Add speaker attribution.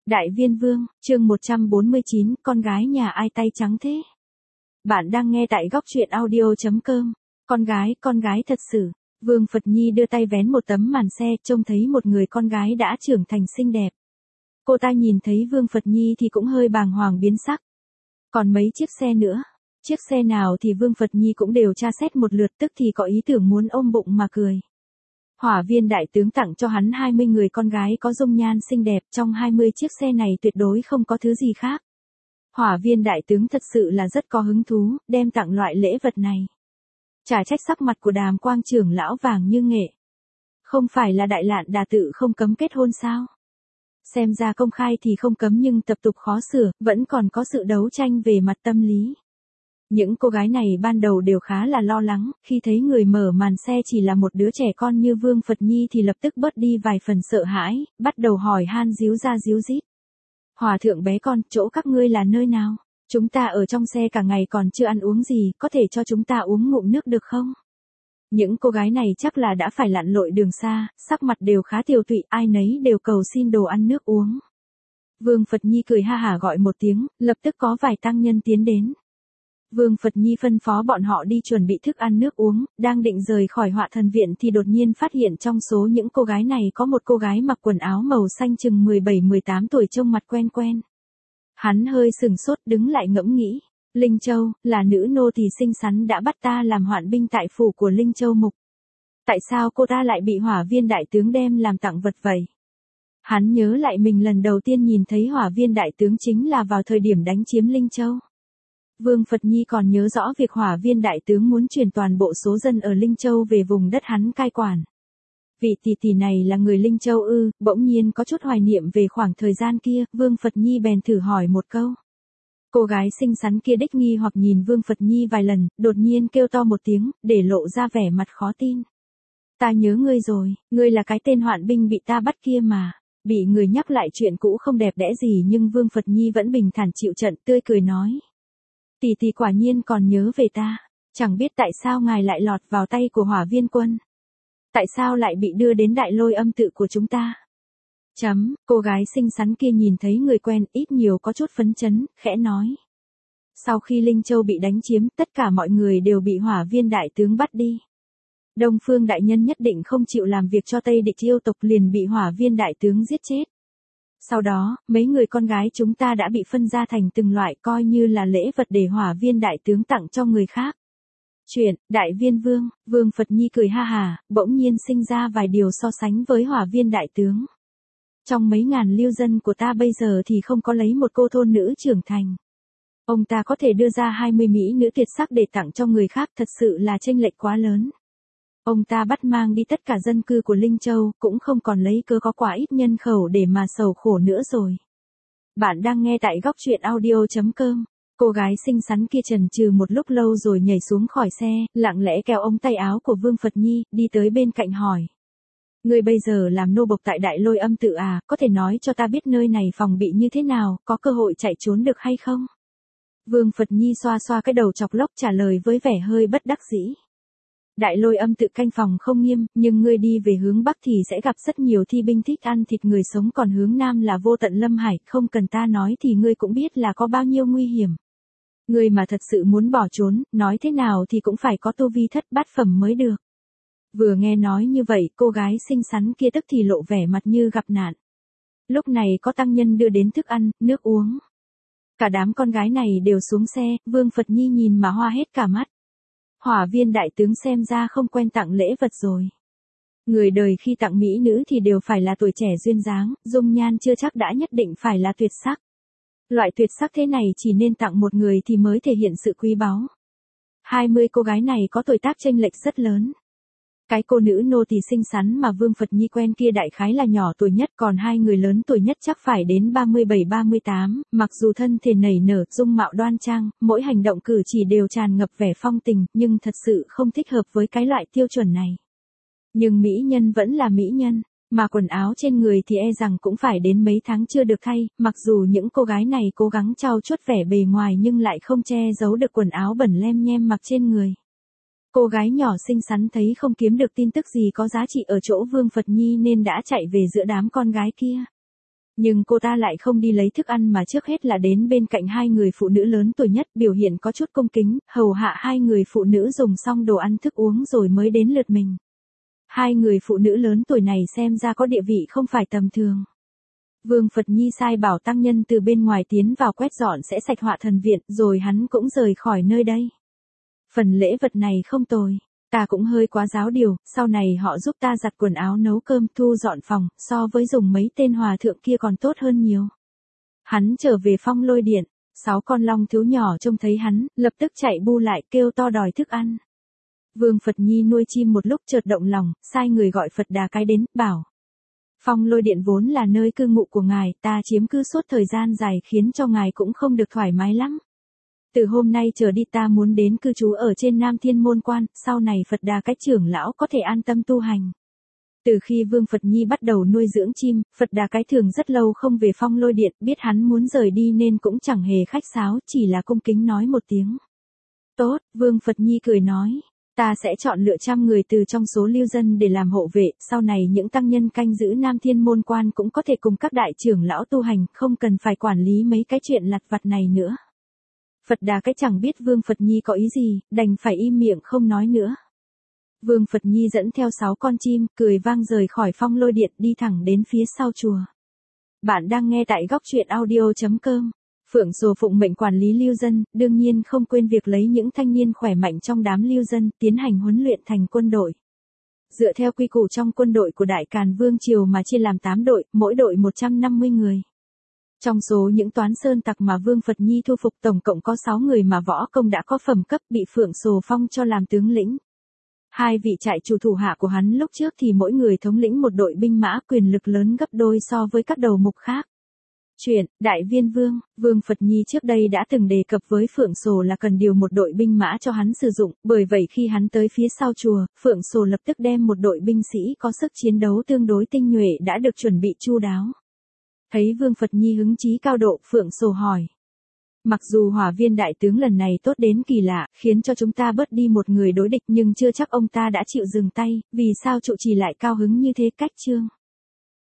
Speaker 1: Đại Viên Vương, chương 149, con gái nhà ai tay trắng thế? Bạn đang nghe tại góc truyện audio.com. Con gái thật sự. Vương Phật Nhi đưa tay vén một tấm màn xe, trông thấy một người con gái đã trưởng thành xinh đẹp. Cô ta nhìn thấy Vương Phật Nhi thì cũng hơi bàng hoàng biến sắc. Còn mấy chiếc xe nữa? Chiếc xe nào thì Vương Phật Nhi cũng đều tra xét một lượt, tức thì có ý tưởng muốn ôm bụng mà cười. Hỏa Viên đại tướng tặng cho hắn 20 người con gái có dung nhan xinh đẹp, trong 20 chiếc xe này tuyệt đối không có thứ gì khác. Hỏa Viên đại tướng thật sự là rất có hứng thú, đem tặng loại lễ vật này. Chả trách sắc mặt của Đàm Quang trưởng lão vàng như nghệ. Không phải là Đại Lạn Đà tự không cấm kết hôn sao? Xem ra công khai thì không cấm nhưng tập tục khó sửa, vẫn còn có sự đấu tranh về mặt tâm lý. Những cô gái này ban đầu đều khá là lo lắng, khi thấy người mở màn xe chỉ là một đứa trẻ con như Vương Phật Nhi thì lập tức bớt đi vài phần sợ hãi, bắt đầu hỏi han díu ra díu dít. Hòa thượng bé con, chỗ các ngươi là nơi nào? Chúng ta ở trong xe cả ngày còn chưa ăn uống gì, có thể cho chúng ta uống ngụm nước được không? Những cô gái này chắc là đã phải lặn lội đường xa, sắc mặt đều khá tiều tụy, ai nấy đều cầu xin đồ ăn nước uống. Vương Phật Nhi cười ha hả gọi một tiếng, lập tức có vài tăng nhân tiến đến. Vương Phật Nhi phân phó bọn họ đi chuẩn bị thức ăn nước uống, đang định rời khỏi Họa Thần Viện thì đột nhiên phát hiện trong số những cô gái này có một cô gái mặc quần áo màu xanh chừng 17-18 tuổi trông mặt quen quen. Hắn hơi sừng sốt đứng lại ngẫm nghĩ, Linh Châu, là nữ nô tỳ xinh xắn đã bắt ta làm hoạn binh tại phủ của Linh Châu Mục. Tại sao cô ta lại bị Hỏa Viên đại tướng đem làm tặng vật vậy? Hắn nhớ lại mình lần đầu tiên nhìn thấy Hỏa Viên đại tướng chính là vào thời điểm đánh chiếm Linh Châu. Vương Phật Nhi còn nhớ rõ việc Hỏa Viên đại tướng muốn chuyển toàn bộ số dân ở Linh Châu về vùng đất hắn cai quản. Vị tỷ tỷ này là người Linh Châu ư? Bỗng nhiên có chút hoài niệm về khoảng thời gian kia, Vương Phật Nhi bèn thử hỏi một câu. Cô gái xinh xắn kia đích nghi hoặc nhìn Vương Phật Nhi vài lần, đột nhiên kêu to một tiếng, để lộ ra vẻ mặt khó tin. Ta nhớ ngươi rồi, ngươi là cái tên hoạn binh bị ta bắt kia mà. Bị người nhắc lại chuyện cũ không đẹp đẽ gì nhưng Vương Phật Nhi vẫn bình thản chịu trận, tươi cười nói. Tỷ tỷ quả nhiên còn nhớ về ta, chẳng biết tại sao ngài lại lọt vào tay của Hỏa Viên quân. Tại sao lại bị đưa đến Đại Lôi Âm tự của chúng ta? Cô gái xinh xắn kia nhìn thấy người quen ít nhiều có chút phấn chấn, khẽ nói. Sau khi Linh Châu bị đánh chiếm, tất cả mọi người đều bị Hỏa Viên đại tướng bắt đi. Đông Phương đại nhân nhất định không chịu làm việc cho Tây địch yêu tộc liền bị Hỏa Viên đại tướng giết chết. Sau đó, mấy người con gái chúng ta đã bị phân ra thành từng loại coi như là lễ vật để Hỏa Viên đại tướng tặng cho người khác. Chuyện, Đại Viên Vương, Vương Phật Nhi cười ha hà, bỗng nhiên sinh ra vài điều so sánh với Hỏa Viên đại tướng. Trong mấy ngàn lưu dân của ta bây giờ thì không có lấy một cô thôn nữ trưởng thành. Ông ta có thể đưa ra 20 mỹ nữ tuyệt sắc để tặng cho người khác, thật sự là chênh lệch quá lớn. Ông ta bắt mang đi tất cả dân cư của Linh Châu, cũng không còn lấy cớ có quá ít nhân khẩu để mà sầu khổ nữa rồi. Bạn đang nghe tại góc truyện audio.com. Cô gái xinh xắn kia chần chừ một lúc lâu rồi nhảy xuống khỏi xe, lặng lẽ kéo ống tay áo của Vương Phật Nhi, đi tới bên cạnh hỏi. Ngươi bây giờ làm nô bộc tại Đại Lôi Âm tự à, có thể nói cho ta biết nơi này phòng bị như thế nào, có cơ hội chạy trốn được hay không? Vương Phật Nhi xoa xoa cái đầu chọc lốc trả lời với vẻ hơi bất đắc dĩ. Đại Lôi Âm tự canh phòng không nghiêm, nhưng ngươi đi về hướng Bắc thì sẽ gặp rất nhiều thi binh thích ăn thịt người sống, còn hướng Nam là Vô Tận Lâm Hải, không cần ta nói thì ngươi cũng biết là có bao nhiêu nguy hiểm. Ngươi mà thật sự muốn bỏ trốn, nói thế nào thì cũng phải có tu vi thất bát phẩm mới được. Vừa nghe nói như vậy, cô gái xinh xắn kia tức thì lộ vẻ mặt như gặp nạn. Lúc này có tăng nhân đưa đến thức ăn, nước uống. Cả đám con gái này đều xuống xe, Vương Phật Nhi nhìn mà hoa hết cả mắt. Hỏa Viên đại tướng xem ra không quen tặng lễ vật rồi. Người đời khi tặng mỹ nữ thì đều phải là tuổi trẻ duyên dáng, dung nhan chưa chắc đã nhất định phải là tuyệt sắc. Loại tuyệt sắc thế này chỉ nên tặng một người thì mới thể hiện sự quý báu. 20 cô gái này có tuổi tác chênh lệch rất lớn. Cái cô nữ nô tỳ xinh xắn mà Vương Phật Nhi quen kia đại khái là nhỏ tuổi nhất, còn hai người lớn tuổi nhất chắc phải đến 37-38, mặc dù thân thể nảy nở, dung mạo đoan trang, mỗi hành động cử chỉ đều tràn ngập vẻ phong tình, nhưng thật sự không thích hợp với cái loại tiêu chuẩn này. Nhưng mỹ nhân vẫn là mỹ nhân, mà quần áo trên người thì e rằng cũng phải đến mấy tháng chưa được thay, mặc dù những cô gái này cố gắng trau chuốt vẻ bề ngoài nhưng lại không che giấu được quần áo bẩn lem nhem mặc trên người. Cô gái nhỏ xinh xắn thấy không kiếm được tin tức gì có giá trị ở chỗ Vương Phật Nhi nên đã chạy về giữa đám con gái kia. Nhưng cô ta lại không đi lấy thức ăn mà trước hết là đến bên cạnh hai người phụ nữ lớn tuổi nhất, biểu hiện có chút cung kính, hầu hạ hai người phụ nữ dùng xong đồ ăn thức uống rồi mới đến lượt mình. Hai người phụ nữ lớn tuổi này xem ra có địa vị không phải tầm thường. Vương Phật Nhi sai bảo tăng nhân từ bên ngoài tiến vào quét dọn sẽ sạch họa thần viện, rồi hắn cũng rời khỏi nơi đây. Phần lễ vật này không tồi. Ta cũng hơi quá giáo điều, sau này họ giúp ta giặt quần áo nấu cơm thu dọn phòng, so với dùng mấy tên hòa thượng kia còn tốt hơn nhiều. Hắn trở về Phong Lôi Điện, 6 con long thú nhỏ trông thấy hắn, lập tức chạy bu lại kêu to đòi thức ăn. Vương Phật Nhi nuôi chim một lúc chợt động lòng, sai người gọi Phật Đà Cái đến, bảo. Phong Lôi Điện vốn là nơi cư ngụ của ngài, ta chiếm cứ suốt thời gian dài khiến cho ngài cũng không được thoải mái lắm. Từ hôm nay trở đi ta muốn đến cư trú ở trên Nam Thiên Môn Quan, sau này Phật Đà Cái trưởng lão có thể an tâm tu hành. Từ khi Vương Phật Nhi bắt đầu nuôi dưỡng chim, Phật Đà Cái thường rất lâu không về Phong Lôi Điện, biết hắn muốn rời đi nên cũng chẳng hề khách sáo, chỉ là cung kính nói một tiếng. Tốt, Vương Phật Nhi cười nói, ta sẽ chọn lựa 100 người từ trong số lưu dân để làm hộ vệ, sau này những tăng nhân canh giữ Nam Thiên Môn Quan cũng có thể cùng các đại trưởng lão tu hành, không cần phải quản lý mấy cái chuyện lặt vặt này nữa. Phật Đà Cái chẳng biết Vương Phật Nhi có ý gì, đành phải im miệng không nói nữa. Vương Phật Nhi dẫn theo 6 con chim, cười vang rời khỏi Phong Lôi Điện đi thẳng đến phía sau chùa. Bạn đang nghe tại góc truyện audio.com. Phượng Sồ phụng mệnh quản lý lưu dân, đương nhiên không quên việc lấy những thanh niên khỏe mạnh trong đám lưu dân, tiến hành huấn luyện thành quân đội. Dựa theo quy củ trong quân đội của Đại Càn Vương Triều mà chia làm 8 đội, mỗi đội 150 người. Trong số những toán sơn tặc mà Vương Phật Nhi thu phục tổng cộng có 6 người mà võ công đã có phẩm cấp bị Phượng Sồ phong cho làm tướng lĩnh. 2 vị trại chủ thủ hạ của hắn lúc trước thì mỗi người thống lĩnh một đội binh mã, quyền lực lớn gấp đôi so với các đầu mục khác. Chuyện, Đại Viên Vương, Vương Phật Nhi trước đây đã từng đề cập với Phượng Sồ là cần điều một đội binh mã cho hắn sử dụng, bởi vậy khi hắn tới phía sau chùa, Phượng Sồ lập tức đem một đội binh sĩ có sức chiến đấu tương đối tinh nhuệ đã được chuẩn bị chu đáo. Thấy Vương Phật Nhi hứng chí cao độ, Phượng Sồ hỏi. Mặc dù Hỏa Viên đại tướng lần này tốt đến kỳ lạ, khiến cho chúng ta bớt đi một người đối địch nhưng chưa chắc ông ta đã chịu dừng tay, vì sao trụ trì lại cao hứng như thế cách trương?